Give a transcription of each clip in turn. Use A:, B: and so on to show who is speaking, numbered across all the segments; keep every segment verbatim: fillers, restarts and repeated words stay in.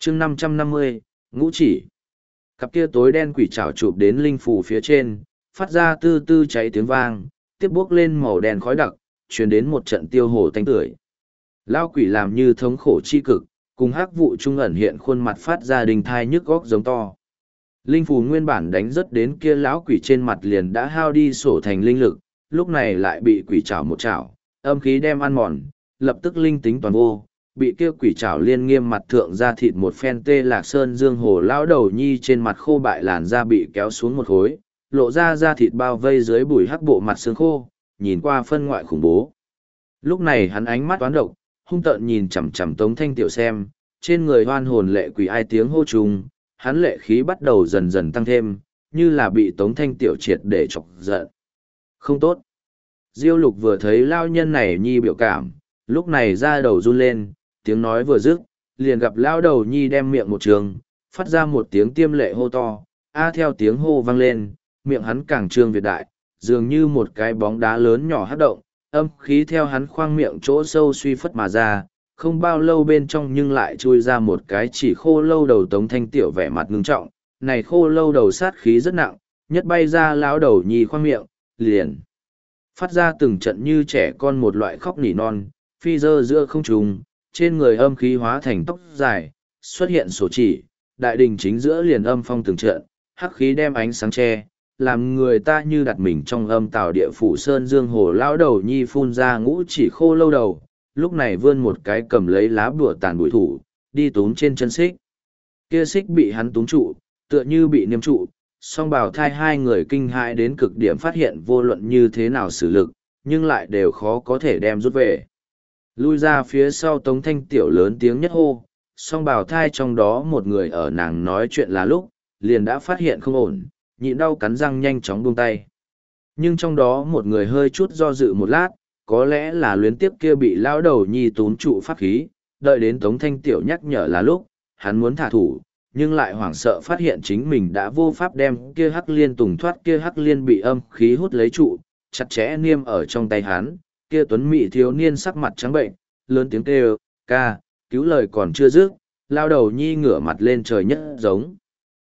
A: chương năm trăm năm mươi, ngũ chỉ. Cặp kia tối đen quỷ trảo chụp đến linh phù phía trên, phát ra tư tư cháy tiếng vang, tiếp bước lên màu đen khói đặc, truyền đến một trận tiêu hổ tanh tưởi. Lao quỷ làm như thống khổ chi cực, cùng hắc vụ trung ẩn hiện khuôn mặt phát ra đình thai nhức góc giống to. Linh phù nguyên bản đánh rất đến kia lão quỷ trên mặt liền đã hao đi sổ thành linh lực, lúc này lại bị quỷ trảo một trảo, âm khí đem ăn mòn, lập tức linh tính toàn vô, bị kia quỷ trảo liên nghiêm mặt thượng ra thịt một phen tê lạc sơn dương hồ lão đầu nhi trên mặt khô bại làn da bị kéo xuống một khối, lộ ra da thịt bao vây dưới bùi hắc bộ mặt xương khô, nhìn qua phân ngoại khủng bố. Lúc này hắn ánh mắt toán độc, hung tợn nhìn chằm chằm Tống Thanh Tiểu xem, trên người hoan hồn lệ quỷ ai tiếng hô trùng, hắn lệ khí bắt đầu dần dần tăng thêm, như là bị Tống Thanh Tiểu triệt để chọc giận. Không tốt. Diêu Lục vừa thấy lao nhân này nhi biểu cảm, lúc này ra đầu run lên, tiếng nói vừa dứt, liền gặp lao đầu nhi đem miệng một trường, phát ra một tiếng tiêm lệ hô to, a theo tiếng hô vang lên, miệng hắn càng trương việt đại, dường như một cái bóng đá lớn nhỏ hát động, âm khí theo hắn khoang miệng chỗ sâu suy phất mà ra, không bao lâu bên trong nhưng lại chui ra một cái chỉ khô lâu đầu Tống Thanh Tiểu vẻ mặt ngưng trọng, này khô lâu đầu sát khí rất nặng, nhất bay ra lão đầu nhi khoang miệng, liền phát ra từng trận như trẻ con một loại khóc nỉ non, phi dơ giữa không trùng, trên người âm khí hóa thành tóc dài, xuất hiện sổ chỉ, đại đình chính giữa liền âm phong từng trận, hắc khí đem ánh sáng che, làm người ta như đặt mình trong âm tào địa phủ sơn dương hồ lão đầu nhi phun ra ngũ chỉ khô lâu đầu, lúc này vươn một cái cầm lấy lá bùa tàn bụi thủ, đi túm trên chân xích. Kia xích bị hắn túm trụ, tựa như bị niêm trụ, song bào thai hai người kinh hãi đến cực điểm phát hiện vô luận như thế nào xử lực, nhưng lại đều khó có thể đem rút về. Lui ra phía sau Tống Thanh Tiểu lớn tiếng nhất hô, song bào thai trong đó một người ở nàng nói chuyện là lúc, liền đã phát hiện không ổn, nhịn đau cắn răng nhanh chóng buông tay. Nhưng trong đó một người hơi chút do dự một lát, có lẽ là luyến tiếp kia bị lão đầu nhi túm trụ pháp khí, đợi đến Tống Thanh Tiểu nhắc nhở là lúc, hắn muốn thả thủ, nhưng lại hoảng sợ phát hiện chính mình đã vô pháp đem kia hắc liên tùng thoát, kia hắc liên bị âm khí hút lấy trụ, chặt chẽ niêm ở trong tay hắn, kia tuấn mỹ thiếu niên sắc mặt trắng bệnh, lớn tiếng kêu, ca, cứu lời còn chưa dứt, lao đầu nhi ngửa mặt lên trời nhất giống.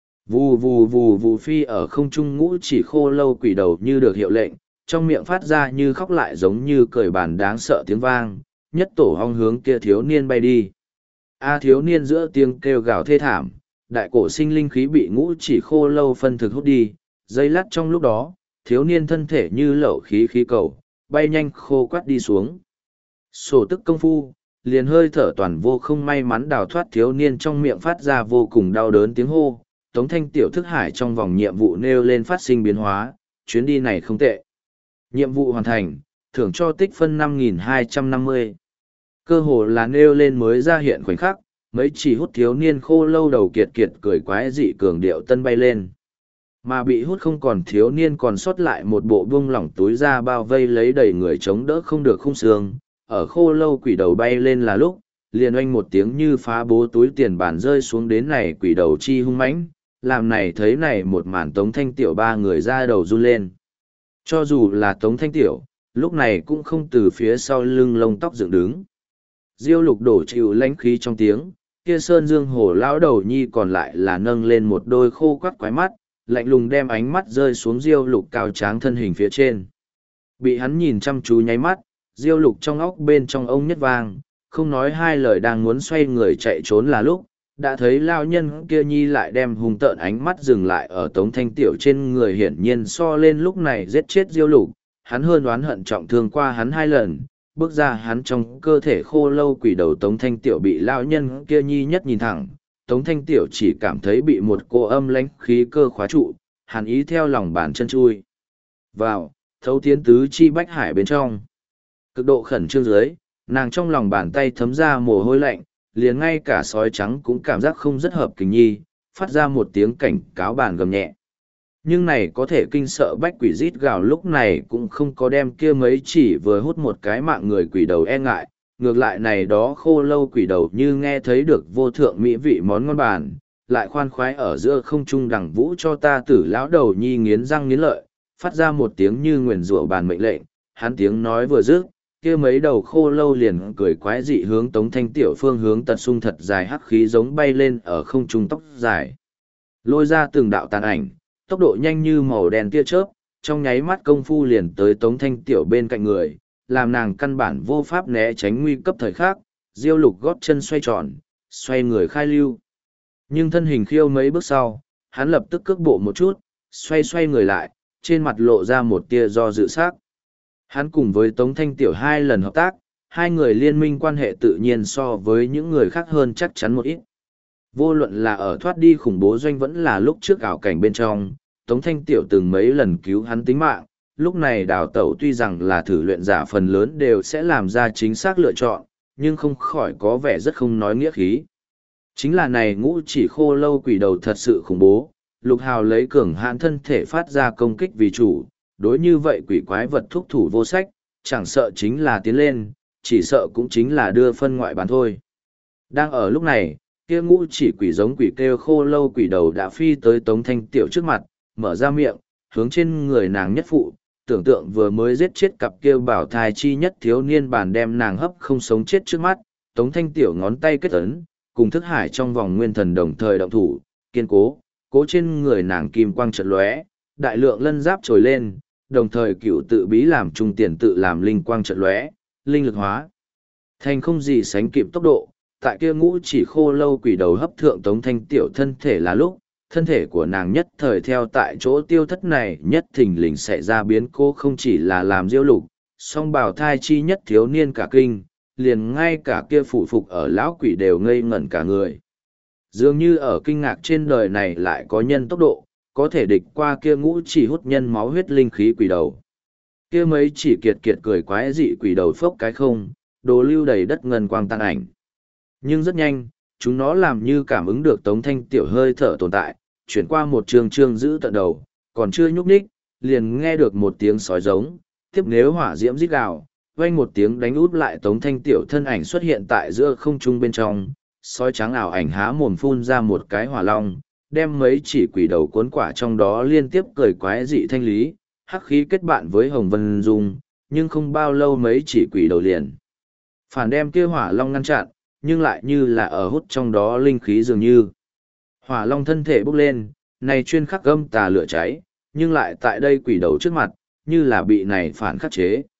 A: Vù vù vù vù phi ở không trung ngũ chỉ khô lâu quỷ đầu như được hiệu lệnh, trong miệng phát ra như khóc lại giống như cười bàn đáng sợ tiếng vang, nhất tổ hong hướng kia thiếu niên bay đi. A thiếu niên giữa tiếng kêu gào thê thảm, đại cổ sinh linh khí bị ngũ chỉ khô lâu phân thực hút đi, giây lát trong lúc đó, thiếu niên thân thể như lẩu khí khí cầu, bay nhanh khô quắt đi xuống. Sổ tức công phu, liền hơi thở toàn vô không may mắn đào thoát thiếu niên trong miệng phát ra vô cùng đau đớn tiếng hô, Tống Thanh Tiểu thức hải trong vòng nhiệm vụ nêu lên phát sinh biến hóa, chuyến đi này không tệ. Nhiệm vụ hoàn thành, thưởng cho tích phân năm nghìn hai trăm năm mươi. Cơ hồ là nêu lên mới ra hiện khoảnh khắc, mấy chỉ hút thiếu niên khô lâu đầu kiệt kiệt cười quái dị cường điệu tân bay lên. Mà bị hút không còn thiếu niên còn sót lại một bộ buông lỏng túi ra bao vây lấy đầy người chống đỡ không được khung xương, ở khô lâu quỷ đầu bay lên là lúc, liền oanh một tiếng như phá bố túi tiền bản rơi xuống đến này quỷ đầu chi hung mãnh, làm này thấy này một màn Tống Thanh Tiểu ba người ra đầu run lên. Cho dù là Tống Thanh Tiểu, lúc này cũng không từ phía sau lưng lông tóc dựng đứng. Diêu Lục đổ chịu lãnh khí trong tiếng, kia sơn dương hổ lão đầu nhi còn lại là nâng lên một đôi khô quắt quái mắt, lạnh lùng đem ánh mắt rơi xuống Diêu Lục cao tráng thân hình phía trên. Bị hắn nhìn chăm chú nháy mắt, Diêu Lục trong óc bên trong ông nhất vang, không nói hai lời đang muốn xoay người chạy trốn là lúc, đã thấy lao nhân kia nhi lại đem hung tợn ánh mắt dừng lại ở Tống Thanh Tiểu trên người, hiển nhiên so lên lúc này giết chết Diêu Lục, hắn hơn oán hận trọng thương qua hắn hai lần, bước ra hắn trong cơ thể khô lâu quỷ đầu Tống Thanh Tiểu bị lao nhân kia nhi nhất nhìn thẳng, Tống Thanh Tiểu chỉ cảm thấy bị một cô âm lãnh khí cơ khóa trụ, hàn ý theo lòng bàn chân chui vào, thấu tiến tứ chi bách hải bên trong. Cực độ khẩn trương dưới, nàng trong lòng bàn tay thấm ra mồ hôi lạnh, liền ngay cả sói trắng cũng cảm giác không rất hợp kình nhi, phát ra một tiếng cảnh cáo bàn gầm nhẹ. Nhưng này có thể kinh sợ bách quỷ rít gào lúc này cũng không có đem kia mấy chỉ vừa hút một cái mạng người quỷ đầu e ngại, ngược lại này đó khô lâu quỷ đầu như nghe thấy được vô thượng mỹ vị món ngon bàn, lại khoan khoái ở giữa không trung đằng vũ cho ta tử lão đầu nhi nghiến răng nghiến lợi, phát ra một tiếng như nguyền rủa bàn mệnh lệnh, hắn tiếng nói vừa dứt, kia mấy đầu khô lâu liền cười quái dị hướng Tống Thanh Tiểu phương hướng tật sung thật dài hắc khí giống bay lên ở không trung tóc dài. Lôi ra từng đạo tàn ảnh, tốc độ nhanh như màu đen tia chớp, trong nháy mắt công phu liền tới Tống Thanh Tiểu bên cạnh người, làm nàng căn bản vô pháp né tránh nguy cấp thời khắc, Diêu Lục gót chân xoay tròn, xoay người khai lưu. Nhưng thân hình khiêu mấy bước sau, hắn lập tức cước bộ một chút, xoay xoay người lại, trên mặt lộ ra một tia do dự sắc. Hắn cùng với Tống Thanh Tiểu hai lần hợp tác, hai người liên minh quan hệ tự nhiên so với những người khác hơn chắc chắn một ít. Vô luận là ở thoát đi khủng bố doanh vẫn là lúc trước ảo cảnh bên trong, Tống Thanh Tiểu từng mấy lần cứu hắn tính mạng, lúc này đào tẩu tuy rằng là thử luyện giả phần lớn đều sẽ làm ra chính xác lựa chọn, nhưng không khỏi có vẻ rất không nói nghĩa khí. Chính là này ngũ chỉ khô lâu quỷ đầu thật sự khủng bố, Lục Hào lấy cường hãn thân thể phát ra công kích vì chủ, đối như vậy quỷ quái vật thúc thủ vô sách, chẳng sợ chính là tiến lên, chỉ sợ cũng chính là đưa phân ngoại bán thôi. Đang ở lúc này, kia ngũ chỉ quỷ giống quỷ kêu khô lâu quỷ đầu đã phi tới Tống Thanh Tiểu trước mặt, mở ra miệng, hướng trên người nàng nhất phụ, tưởng tượng vừa mới giết chết cặp kia bảo thai chi nhất thiếu niên bàn đem nàng hấp không sống chết trước mắt, Tống Thanh Tiểu ngón tay kết ấn, cùng thức hải trong vòng nguyên thần đồng thời động thủ, kiên cố, cố trên người nàng kim quang chợt lóe, đại lượng lân giáp trồi lên, đồng thời cựu tự bí làm trung tiền tự làm linh quang chợt lóe, linh lực hóa. Thành không gì sánh kịp tốc độ, tại kia ngũ chỉ khô lâu quỷ đầu hấp thượng Tống Thanh Tiểu thân thể là lúc, thân thể của nàng nhất thời theo tại chỗ tiêu thất này nhất thình lình xảy ra biến cố không chỉ là làm Diêu Lục, song bào thai chi nhất thiếu niên cả kinh, liền ngay cả kia phụ phục ở lão quỷ đều ngây ngẩn cả người. Dường như ở kinh ngạc trên đời này lại có nhân tốc độ, có thể địch qua kia ngũ chỉ hút nhân máu huyết linh khí quỷ đầu. Kia mấy chỉ kiệt kiệt cười quái dị quỷ đầu phốc cái không, đồ lưu đầy đất ngân quang tan ảnh. Nhưng rất nhanh, chúng nó làm như cảm ứng được Tống Thanh Tiểu hơi thở tồn tại, chuyển qua một trường trương giữ tận đầu, còn chưa nhúc nhích, liền nghe được một tiếng sói giống, tiếp nếu hỏa diễm rít gào, vang một tiếng đánh út lại Tống Thanh Tiểu thân ảnh xuất hiện tại giữa không trung bên trong, sói trắng ảo ảnh há mồm phun ra một cái hỏa long, đem mấy chỉ quỷ đầu cuốn quả trong đó liên tiếp cười quái dị thanh lý, hắc khí kết bạn với Hồng Vân Dung, nhưng không bao lâu mấy chỉ quỷ đầu liền. Phản đem kia hỏa long ngăn chặn, nhưng lại như là ở hút trong đó linh khí dường như. Hỏa long thân thể bốc lên, này chuyên khắc gâm tà lửa cháy, nhưng lại tại đây quỷ đầu trước mặt, như là bị này phản khắc chế.